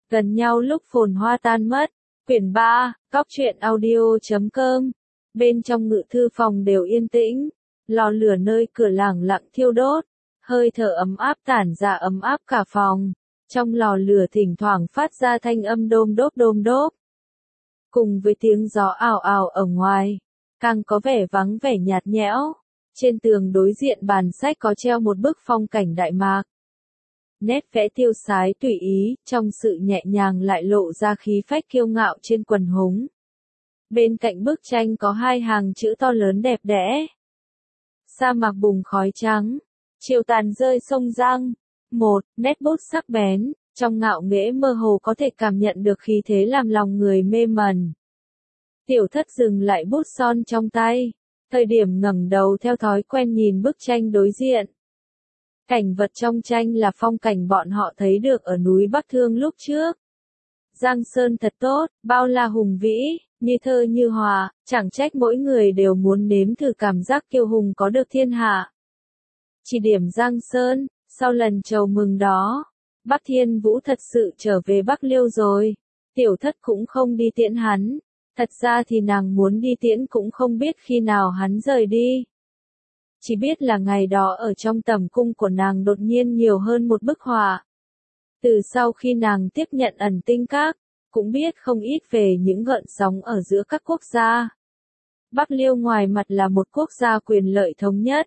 Gần nhau lúc phồn hoa tan mất. Quyển 3, cóc truyện audio.com. Bên trong ngự thư phòng đều yên tĩnh, lò lửa nơi cửa lẳng lặng thiêu đốt, hơi thở ấm áp tản ra ấm áp cả phòng. Trong lò lửa thỉnh thoảng phát ra thanh âm đôm đốp. Cùng với tiếng gió ào ào ở ngoài, càng có vẻ vắng vẻ nhạt nhẽo. Trên tường đối diện bàn sách có treo một bức phong cảnh Đại Mạc. Nét vẽ tiêu sái tùy ý, trong sự nhẹ nhàng lại lộ ra khí phách kiêu ngạo trên quần húng. Bên cạnh bức tranh có hai hàng chữ to lớn đẹp đẽ. Sa mạc bùng khói trắng, chiều tàn rơi sông Giang. Một nét bút sắc bén, trong ngạo nghễ mơ hồ có thể cảm nhận được khí thế làm lòng người mê mẩn. Tiểu Thất dừng lại bút son trong tay, thời điểm ngẩng đầu theo thói quen nhìn bức tranh đối diện. Cảnh vật trong tranh là phong cảnh bọn họ thấy được ở núi Bắc Thương lúc trước. Giang Sơn thật tốt, bao la hùng vĩ, như thơ như họa, chẳng trách mỗi người đều muốn nếm thử cảm giác kiêu hùng có được thiên hạ. Chỉ điểm Giang Sơn, sau lần chầu mừng đó, Bắc Thiên Vũ thật sự trở về Bắc Liêu rồi. Tiểu Thất cũng không đi tiễn hắn, thật ra thì nàng muốn đi tiễn cũng không biết khi nào hắn rời đi. Chỉ biết là ngày đó ở trong tầm cung của nàng đột nhiên nhiều hơn một bức họa. Từ sau khi nàng tiếp nhận Ẩn Tinh Các, cũng biết không ít về những gợn sóng ở giữa các quốc gia. Bắc Liêu ngoài mặt là một quốc gia quyền lợi thống nhất.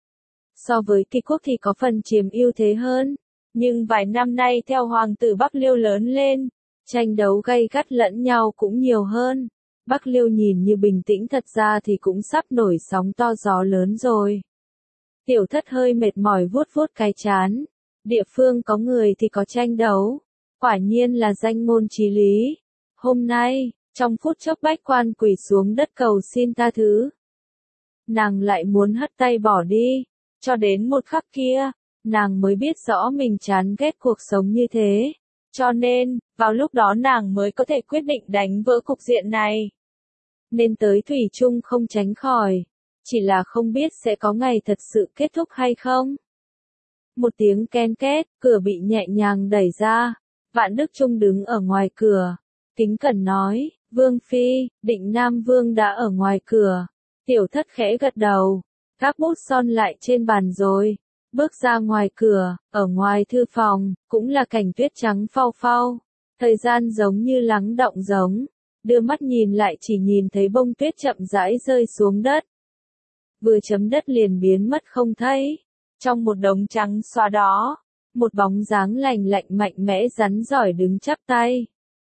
So với Kỳ quốc thì có phần chiếm ưu thế hơn, nhưng vài năm nay theo hoàng tử Bắc Liêu lớn lên, tranh đấu gay gắt lẫn nhau cũng nhiều hơn. Bắc Liêu nhìn như bình tĩnh thật ra thì cũng sắp nổi sóng to gió lớn rồi. Tiểu Thất hơi mệt mỏi vuốt vuốt cái trán. Địa phương có người thì có tranh đấu. Quả nhiên là danh ngôn chí lý. Hôm nay, trong phút chốc bách quan quỳ xuống đất cầu xin tha thứ. Nàng lại muốn hất tay bỏ đi. Cho đến một khắc kia, nàng mới biết rõ mình chán ghét cuộc sống như thế. Cho nên, vào lúc đó nàng mới có thể quyết định đánh vỡ cục diện này. Nên tới thủy chung không tránh khỏi. Chỉ là không biết sẽ có ngày thật sự kết thúc hay không. Một tiếng ken két, cửa bị nhẹ nhàng đẩy ra. Vạn Đức Trung đứng ở ngoài cửa. Kính cẩn nói, Vương Phi, Định Nam Vương đã ở ngoài cửa. Tiểu Thất khẽ gật đầu. Các bút son lại trên bàn rồi. Bước ra ngoài cửa, ở ngoài thư phòng, cũng là cảnh tuyết trắng phau phau. Thời gian giống như lắng đọng giống. Đưa mắt nhìn lại chỉ nhìn thấy bông tuyết chậm rãi rơi xuống đất. Vừa chấm đất liền biến mất không thấy. Trong một đống trắng xóa đó, một bóng dáng lành lạnh mạnh mẽ rắn giỏi đứng chắp tay.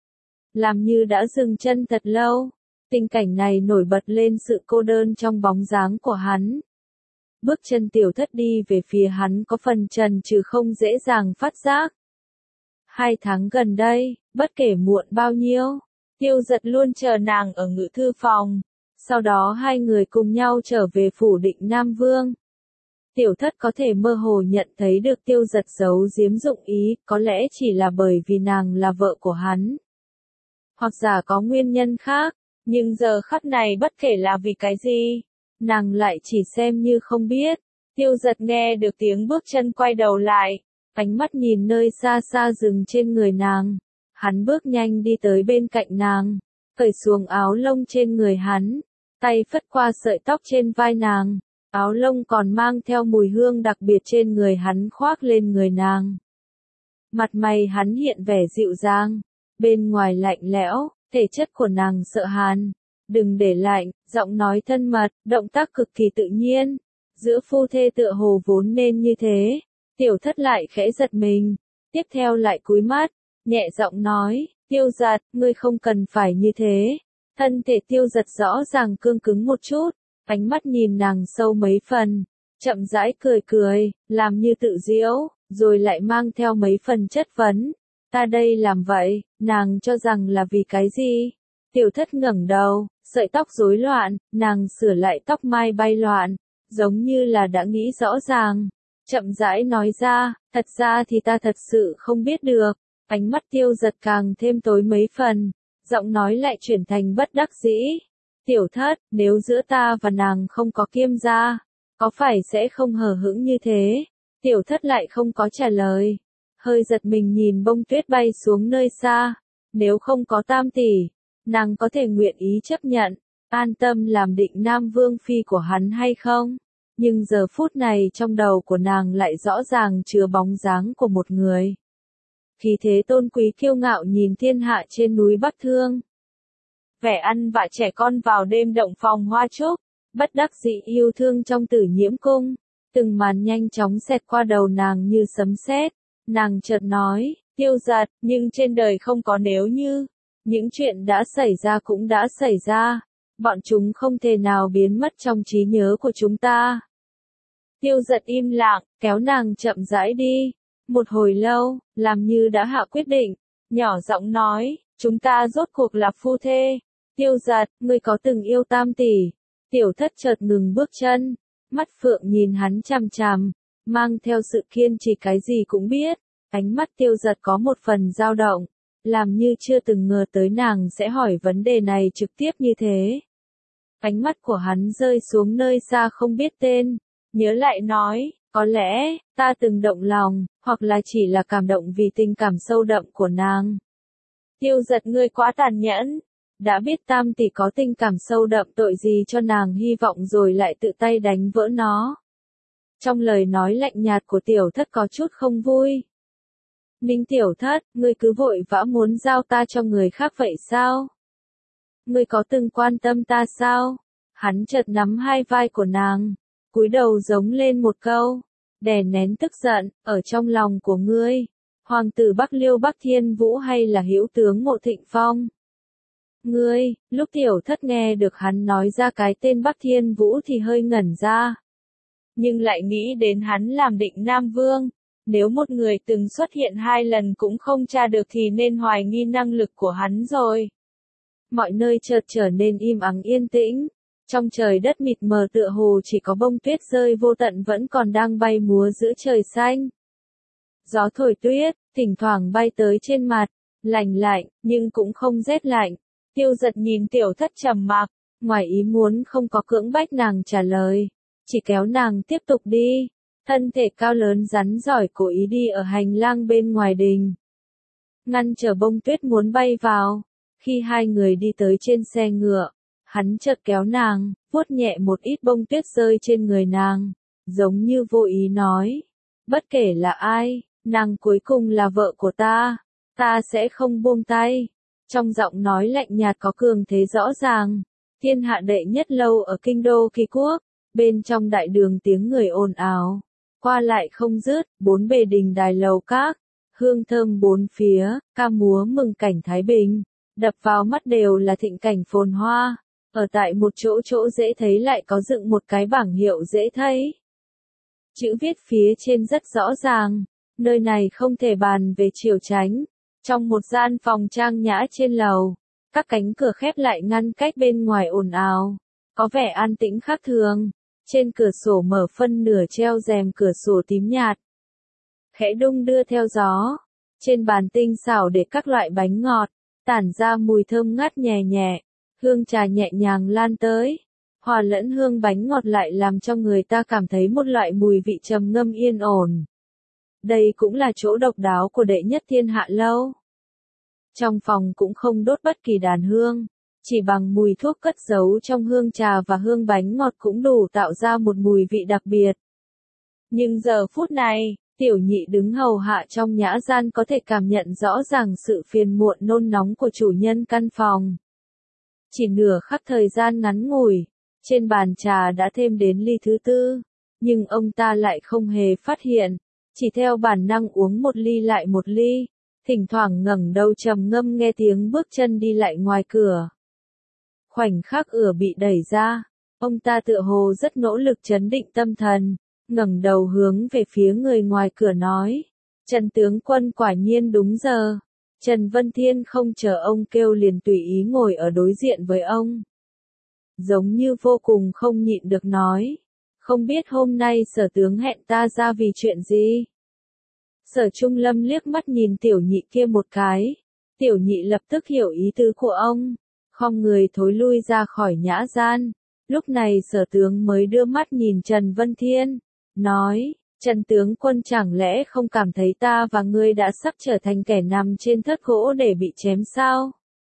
Làm như đã dừng chân thật lâu, tình cảnh này nổi bật lên sự cô đơn trong bóng dáng của hắn. Bước chân Tiểu Thất đi về phía hắn có phần chần chừ không dễ dàng phát giác. 2 tháng gần đây, bất kể muộn bao nhiêu, Tiêu Giật luôn chờ nàng ở ngự thư phòng. Sau đó hai người cùng nhau trở về phủ Định Nam Vương. Tiểu Thất có thể mơ hồ nhận thấy được Tiêu Giật giấu giếm dụng ý, có lẽ chỉ là bởi vì nàng là vợ của hắn. Hoặc giả có nguyên nhân khác, nhưng giờ khắc này bất kể là vì cái gì, nàng lại chỉ xem như không biết. Tiêu Giật nghe được tiếng bước chân quay đầu lại, ánh mắt nhìn nơi xa xa dừng trên người nàng. Hắn bước nhanh đi tới bên cạnh nàng, cởi xuống áo lông trên người hắn, tay phất qua sợi tóc trên vai nàng. Áo lông còn mang theo mùi hương đặc biệt trên người hắn khoác lên người nàng. Mặt mày hắn hiện vẻ dịu dàng, bên ngoài lạnh lẽo, thể chất của nàng sợ hàn. Đừng để lạnh, giọng nói thân mật, động tác cực kỳ tự nhiên. Giữa phu thê tựa hồ vốn nên như thế. Tiểu Thất lại khẽ giật mình, tiếp theo lại cúi mắt, nhẹ giọng nói, Tiêu Giật, ngươi không cần phải như thế. Thân thể Tiêu Giật rõ ràng cương cứng một chút. Ánh mắt nhìn nàng sâu mấy phần, chậm rãi cười, làm như tự giễu, rồi lại mang theo mấy phần chất vấn. Ta đây làm vậy, nàng cho rằng là vì cái gì? Tiểu Thất ngẩng đầu, sợi tóc rối loạn, nàng sửa lại tóc mai bay loạn, giống như là đã nghĩ rõ ràng. Chậm rãi nói ra, thật ra thì ta thật sự không biết được. Ánh mắt Tiêu Giật càng thêm tối mấy phần, giọng nói lại chuyển thành bất đắc dĩ. Tiểu Thất, nếu giữa ta và nàng không có Kiêm gia, có phải sẽ không hờ hững như thế? Tiểu Thất lại không có trả lời. hơi giật mình nhìn bông tuyết bay xuống nơi xa. Nếu không có Tam tỷ, nàng có thể nguyện ý chấp nhận, an tâm làm định Nam Vương Phi của hắn hay không? Nhưng giờ phút này trong đầu của nàng lại rõ ràng chứa bóng dáng của một người. Khí thế tôn quý kiêu ngạo nhìn thiên hạ trên núi Bắc Thương. Vẻ ăn vạ trẻ con vào đêm động phòng hoa trúc, bất đắc dĩ yêu thương trong Tử Nhiễm cung. Từng màn nhanh chóng xẹt qua đầu nàng như sấm sét. Nàng chợt nói, Tiêu Giật, nhưng trên đời không có nếu như. Những chuyện đã xảy ra cũng đã xảy ra. Bọn chúng không thể nào biến mất trong trí nhớ của chúng ta. Tiêu Giật im lặng, kéo nàng chậm rãi đi. Một hồi lâu, làm như đã hạ quyết định, nhỏ giọng nói, chúng ta rốt cuộc là phu thê. Tiêu Giật, ngươi có từng yêu Tam tỷ? Tiểu Thất chợt ngừng bước chân, mắt phượng nhìn hắn chằm chằm, mang theo sự kiên trì cái gì cũng biết. Ánh mắt Tiêu Giật có một phần dao động, làm như chưa từng ngờ tới nàng sẽ hỏi vấn đề này trực tiếp như thế. Ánh mắt của hắn rơi xuống nơi xa không biết tên, nhớ lại nói, có lẽ, ta từng động lòng, hoặc là chỉ là cảm động vì tình cảm sâu đậm của nàng. Tiêu Giật, ngươi quá tàn nhẫn, đã biết Tam tỷ có tình cảm sâu đậm tội gì cho nàng hy vọng rồi lại tự tay đánh vỡ nó. Trong lời nói lạnh nhạt của Tiểu Thất có chút không vui. Ninh Tiểu Thất, ngươi cứ vội vã muốn giao ta cho người khác vậy sao? Ngươi có từng quan tâm ta sao? Hắn chợt nắm hai vai của nàng, cúi đầu giống lên một câu, đè nén tức giận, ở trong lòng của ngươi, hoàng tử Bắc Liêu Bắc Thiên Vũ hay là hữu tướng Ngộ Thịnh Phong? Ngươi, lúc Tiểu Thất nghe được hắn nói ra cái tên Bắc Thiên Vũ thì hơi ngẩn ra. Nhưng lại nghĩ đến hắn làm định Nam Vương. Nếu một người từng xuất hiện 2 lần cũng không tra được thì nên hoài nghi năng lực của hắn rồi. Mọi nơi chợt trở nên im ắng yên tĩnh. Trong trời đất mịt mờ tựa hồ chỉ có bông tuyết rơi vô tận vẫn còn đang bay múa giữa trời xanh. Gió thổi tuyết, thỉnh thoảng bay tới trên mặt, lạnh lạnh, nhưng cũng không rét lạnh. Tiêu Giật nhìn Tiểu Thất trầm mặc, ngoài ý muốn không có cưỡng bách nàng trả lời, chỉ kéo nàng tiếp tục đi. Thân thể cao lớn rắn giỏi cố ý đi ở hành lang bên ngoài đình, ngăn trở bông tuyết muốn bay vào. Khi hai người đi tới trên xe ngựa, hắn chợt kéo nàng, vuốt nhẹ một ít bông tuyết rơi trên người nàng, giống như vô ý nói, bất kể là ai, nàng cuối cùng là vợ của ta sẽ không buông tay. Trong giọng nói lạnh nhạt có cường thế rõ ràng. Thiên hạ đệ nhất lâu ở kinh đô Kỳ Quốc, bên trong đại đường tiếng người ồn ào, qua lại không dứt, bốn bề đình đài lầu các, hương thơm bốn phía, ca múa mừng cảnh thái bình, đập vào mắt đều là thịnh cảnh phồn hoa. Ở tại một chỗ dễ thấy lại có dựng một cái bảng hiệu dễ thấy. Chữ viết phía trên rất rõ ràng, nơi này không thể bàn về triều chánh. Trong một gian phòng trang nhã trên lầu, các cánh cửa khép lại ngăn cách bên ngoài ồn ào, có vẻ an tĩnh khác thường. Trên cửa sổ mở phân nửa treo rèm cửa sổ tím nhạt, khẽ đung đưa theo gió. Trên bàn tinh xảo để các loại bánh ngọt, tản ra mùi thơm ngát nhẹ nhẹ, hương trà nhẹ nhàng lan tới, hòa lẫn hương bánh ngọt lại làm cho người ta cảm thấy một loại mùi vị trầm ngâm yên ổn. Đây cũng là chỗ độc đáo của đệ nhất thiên hạ lâu. Trong phòng cũng không đốt bất kỳ đàn hương, chỉ bằng mùi thuốc cất giấu trong hương trà và hương bánh ngọt cũng đủ tạo ra một mùi vị đặc biệt. Nhưng giờ phút này, Tiểu Nhị đứng hầu hạ trong nhã gian có thể cảm nhận rõ ràng sự phiền muộn nôn nóng của chủ nhân căn phòng. Chỉ nửa khắc thời gian ngắn ngủi, trên bàn trà đã thêm đến ly thứ tư, nhưng ông ta lại không hề phát hiện, chỉ theo bản năng uống một ly lại một ly, thỉnh thoảng ngẩng đầu trầm ngâm nghe tiếng bước chân đi lại ngoài cửa. Khoảnh khắc cửa bị đẩy ra, ông ta tựa hồ rất nỗ lực trấn định tâm thần, ngẩng đầu hướng về phía người ngoài cửa nói, Trần tướng quân quả nhiên đúng giờ. Trần Vân Thiên không chờ ông kêu liền tùy ý ngồi ở đối diện với ông. Giống như vô cùng không nhịn được nói, không biết hôm nay Sở tướng hẹn ta ra vì chuyện gì. Sở Trung Lâm liếc mắt nhìn Tiểu Nhị kia một cái, Tiểu Nhị lập tức hiểu ý tứ của ông, khom người thối lui ra khỏi nhã gian. Lúc này Sở tướng mới đưa mắt nhìn Trần Vân Thiên, nói, Trần tướng quân chẳng lẽ không cảm thấy ta và ngươi đã sắp trở thành kẻ nằm trên thớt gỗ để bị chém sao?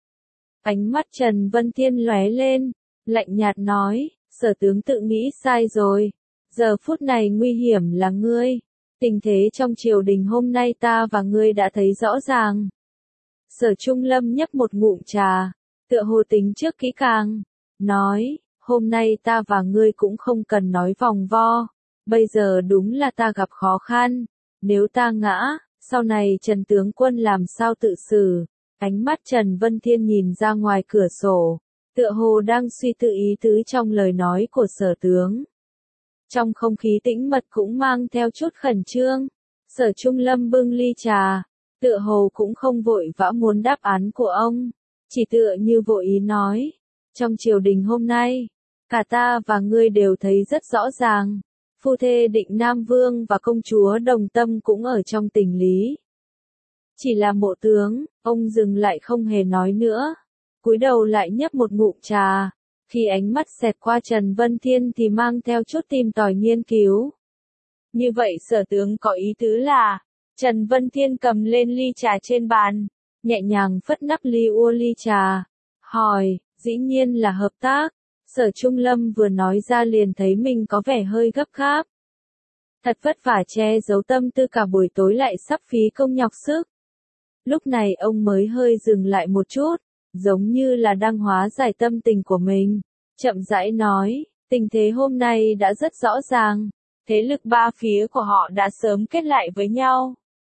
Ánh mắt Trần Vân Thiên lóe lên, lạnh nhạt nói, Sở tướng tự nghĩ sai rồi. Giờ phút này nguy hiểm là ngươi. Tình thế trong triều đình hôm nay ta và ngươi đã thấy rõ ràng. Sở Trung Lâm nhấp một ngụm trà, tựa hồ tính trước kỹ càng, nói, hôm nay ta và ngươi cũng không cần nói vòng vo. Bây giờ đúng là ta gặp khó khăn, nếu ta ngã, sau này Trần tướng quân làm sao tự xử? Ánh mắt Trần Vân Thiên nhìn ra ngoài cửa sổ, tựa hồ đang suy tư ý tứ trong lời nói của Sở tướng. Trong không khí tĩnh mật cũng mang theo chút khẩn trương, Sở Trung Lâm bưng ly trà, tựa hồ cũng không vội vã muốn đáp án của ông, chỉ tựa như vội ý nói, trong triều đình hôm nay, cả ta và ngươi đều thấy rất rõ ràng. Phu thê Định Nam Vương và công chúa Đồng Tâm cũng ở trong tình lý. Chỉ là Mộ tướng, ông dừng lại không hề nói nữa, cúi đầu lại nhấp một ngụm trà, khi ánh mắt xẹt qua Trần Vân Thiên thì mang theo chút tìm tòi nghiên cứu. Như vậy Sở tướng có ý tứ là, Trần Vân Thiên cầm lên ly trà trên bàn, nhẹ nhàng phất nắp ly ly trà, hỏi, dĩ nhiên là hợp tác. Sở Trung Lâm vừa nói ra liền thấy mình có vẻ hơi gấp gáp. Thật vất vả che giấu tâm tư cả buổi tối lại sắp phí công nhọc sức. Lúc này ông mới hơi dừng lại một chút, giống như là đang hóa giải tâm tình của mình. Chậm rãi nói, tình thế hôm nay đã rất rõ ràng, thế lực ba phía của họ đã sớm kết lại với nhau.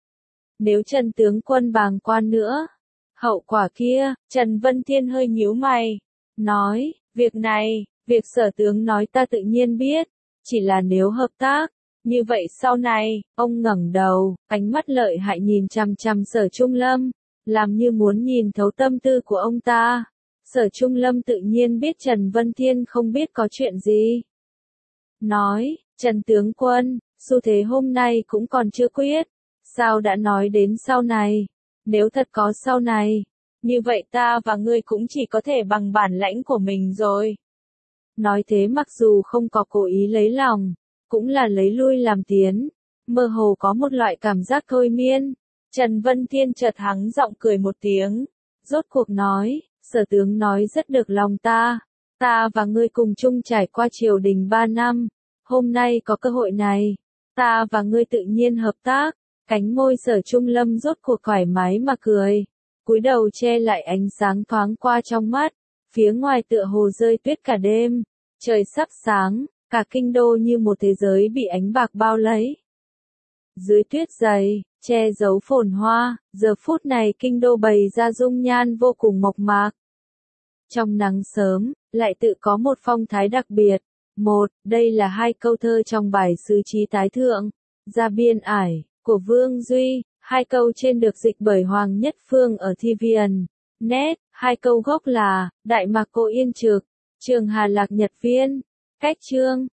Nếu Trần tướng quân bàng quan nữa, hậu quả kia, Trần Vân Thiên hơi nhíu mày, nói, việc này, việc Sở tướng nói ta tự nhiên biết, chỉ là nếu hợp tác, như vậy sau này, ông ngẩng đầu, ánh mắt lợi hại nhìn chằm chằm Sở Trung Lâm, làm như muốn nhìn thấu tâm tư của ông ta. Sở Trung Lâm tự nhiên biết Trần Vân Thiên không biết có chuyện gì. Nói, Trần tướng quân, xu thế hôm nay cũng còn chưa quyết, sao đã nói đến sau này, nếu thật có sau này, như vậy ta và ngươi cũng chỉ có thể bằng bản lãnh của mình rồi. Nói thế mặc dù không có cố ý lấy lòng, cũng là lấy lui làm tiến, mơ hồ có một loại cảm giác thôi miên. Trần Vân Thiên chợt hắng giọng cười một tiếng, rốt cuộc nói, Sở tướng nói rất được lòng ta và ngươi cùng chung trải qua triều đình 3 năm, hôm nay có cơ hội này, ta và ngươi tự nhiên hợp tác. Cánh môi Sở Trung Lâm rốt cuộc thoải mái mà cười, cúi đầu che lại ánh sáng thoáng qua trong mắt, phía ngoài tựa hồ rơi tuyết cả đêm, trời sắp sáng, cả kinh đô như một thế giới bị ánh bạc bao lấy. Dưới tuyết dày, che giấu phồn hoa, giờ phút này kinh đô bày ra dung nhan vô cùng mộc mạc. Trong nắng sớm, lại tự có một phong thái đặc biệt. Đây là 2 câu thơ trong bài Sứ Chí Tái Thượng, Ra Biên Ải, của Vương Duy, 2 câu trên được dịch bởi Hoàng Nhất Phương ở Thi Viền. Net, 2 câu gốc là, Đại Mạc Cô Yên Trực, Trường Hà Lạc Nhật Viên, Cách Chương.